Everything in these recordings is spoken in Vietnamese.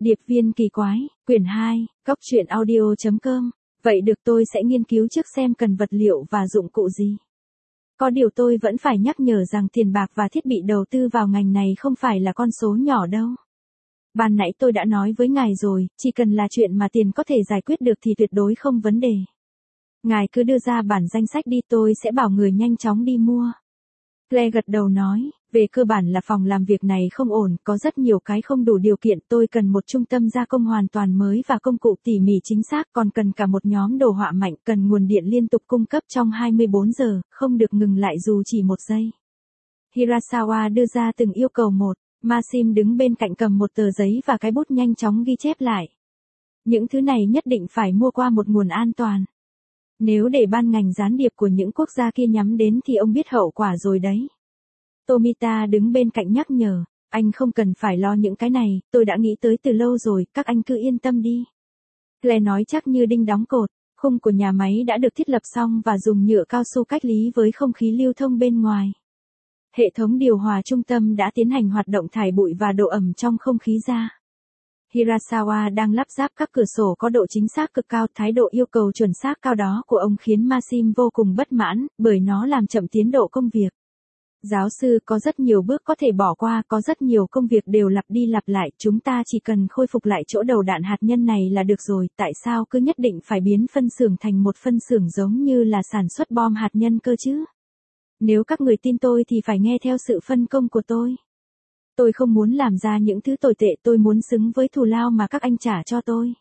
Điệp viên kỳ quái, quyển 2, goctruyện audio.com. Vậy được, tôi sẽ nghiên cứu trước xem cần vật liệu và dụng cụ gì. Có điều tôi vẫn phải nhắc nhở rằng tiền bạc và thiết bị đầu tư vào ngành này không phải là con số nhỏ đâu. Ban nãy tôi đã nói với ngài rồi, chỉ cần là chuyện mà tiền có thể giải quyết được thì tuyệt đối không vấn đề. Ngài cứ đưa ra bản danh sách đi, tôi sẽ bảo người nhanh chóng đi mua. Claire gật đầu nói, về cơ bản là phòng làm việc này không ổn, có rất nhiều cái không đủ điều kiện, tôi cần một trung tâm gia công hoàn toàn mới và công cụ tỉ mỉ chính xác, còn cần cả một nhóm đồ họa mạnh, cần nguồn điện liên tục cung cấp trong 24 giờ, không được ngừng lại dù chỉ một giây. Hirasawa đưa ra từng yêu cầu một, Maxim đứng bên cạnh cầm một tờ giấy và cái bút nhanh chóng ghi chép lại. Những thứ này nhất định phải mua qua một nguồn an toàn. Nếu để ban ngành gián điệp của những quốc gia kia nhắm đến thì ông biết hậu quả rồi đấy. Tomita đứng bên cạnh nhắc nhở, anh không cần phải lo những cái này, tôi đã nghĩ tới từ lâu rồi, các anh cứ yên tâm đi. Claire nói chắc như đinh đóng cột, khung của nhà máy đã được thiết lập xong và dùng nhựa cao su cách lý với không khí lưu thông bên ngoài. Hệ thống điều hòa trung tâm đã tiến hành hoạt động thải bụi và độ ẩm trong không khí ra. Hirasawa đang lắp ráp các cửa sổ có độ chính xác cực cao, thái độ yêu cầu chuẩn xác cao đó của ông khiến Maxim vô cùng bất mãn, bởi nó làm chậm tiến độ công việc. Giáo sư, có rất nhiều bước có thể bỏ qua, có rất nhiều công việc đều lặp đi lặp lại, chúng ta chỉ cần khôi phục lại chỗ đầu đạn hạt nhân này là được rồi, tại sao cứ nhất định phải biến phân xưởng thành một phân xưởng giống như là sản xuất bom hạt nhân cơ chứ? Nếu các người tin tôi thì phải nghe theo sự phân công của tôi. Tôi không muốn làm ra những thứ tồi tệ, tôi muốn xứng với thù lao mà các anh trả cho tôi.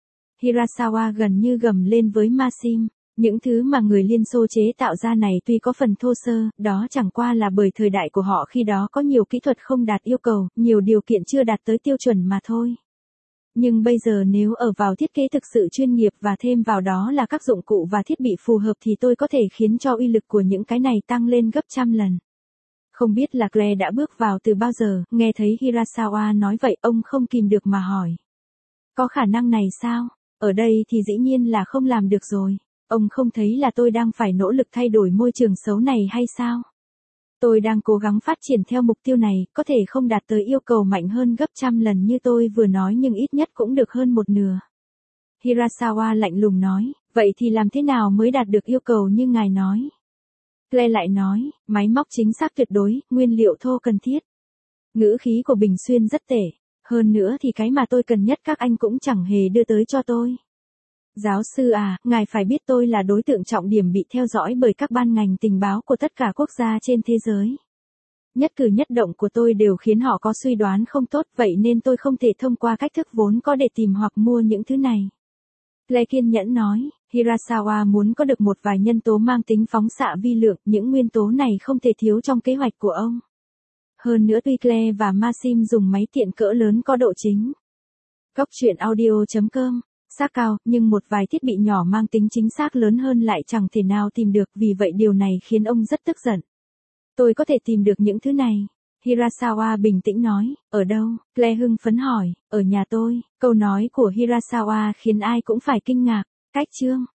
Hirasawa gần như gầm lên với Maxim, những thứ mà người Liên Xô chế tạo ra này tuy có phần thô sơ, đó chẳng qua là bởi thời đại của họ khi đó có nhiều kỹ thuật không đạt yêu cầu, nhiều điều kiện chưa đạt tới tiêu chuẩn mà thôi. Nhưng bây giờ nếu ở vào thiết kế thực sự chuyên nghiệp và thêm vào đó là các dụng cụ và thiết bị phù hợp thì tôi có thể khiến cho uy lực của những cái này tăng lên gấp trăm lần. Không biết là Claire đã bước vào từ bao giờ, nghe thấy Hirasawa nói vậy ông không kìm được mà hỏi. Có khả năng này sao? Ở đây thì dĩ nhiên là không làm được rồi. Ông không thấy là tôi đang phải nỗ lực thay đổi môi trường xấu này hay sao? Tôi đang cố gắng phát triển theo mục tiêu này, có thể không đạt tới yêu cầu mạnh hơn gấp trăm lần như tôi vừa nói nhưng ít nhất cũng được hơn một nửa. Hirasawa lạnh lùng nói, vậy thì làm thế nào mới đạt được yêu cầu như ngài nói? Claire lại nói, máy móc chính xác tuyệt đối, nguyên liệu thô cần thiết. Ngữ khí của Bình Xuyên rất tệ, hơn nữa thì cái mà tôi cần nhất các anh cũng chẳng hề đưa tới cho tôi. Giáo sư à, ngài phải biết tôi là đối tượng trọng điểm bị theo dõi bởi các ban ngành tình báo của tất cả quốc gia trên thế giới. Nhất cử nhất động của tôi đều khiến họ có suy đoán không tốt, vậy nên tôi không thể thông qua cách thức vốn có để tìm hoặc mua những thứ này. Claire kiên nhẫn nói, Hirasawa muốn có được một vài nhân tố mang tính phóng xạ vi lượng, những nguyên tố này không thể thiếu trong kế hoạch của ông. Hơn nữa tuy Claire và Maxim dùng máy tiện cỡ lớn có độ chính. Goctruyện audio.com, xác cao, nhưng một vài thiết bị nhỏ mang tính chính xác lớn hơn lại chẳng thể nào tìm được, vì vậy điều này khiến ông rất tức giận. Tôi có thể tìm được những thứ này. Hirasawa bình tĩnh nói, ở đâu? Claire hưng phấn hỏi, ở nhà tôi. Câu nói của Hirasawa khiến ai cũng phải kinh ngạc. Cách chương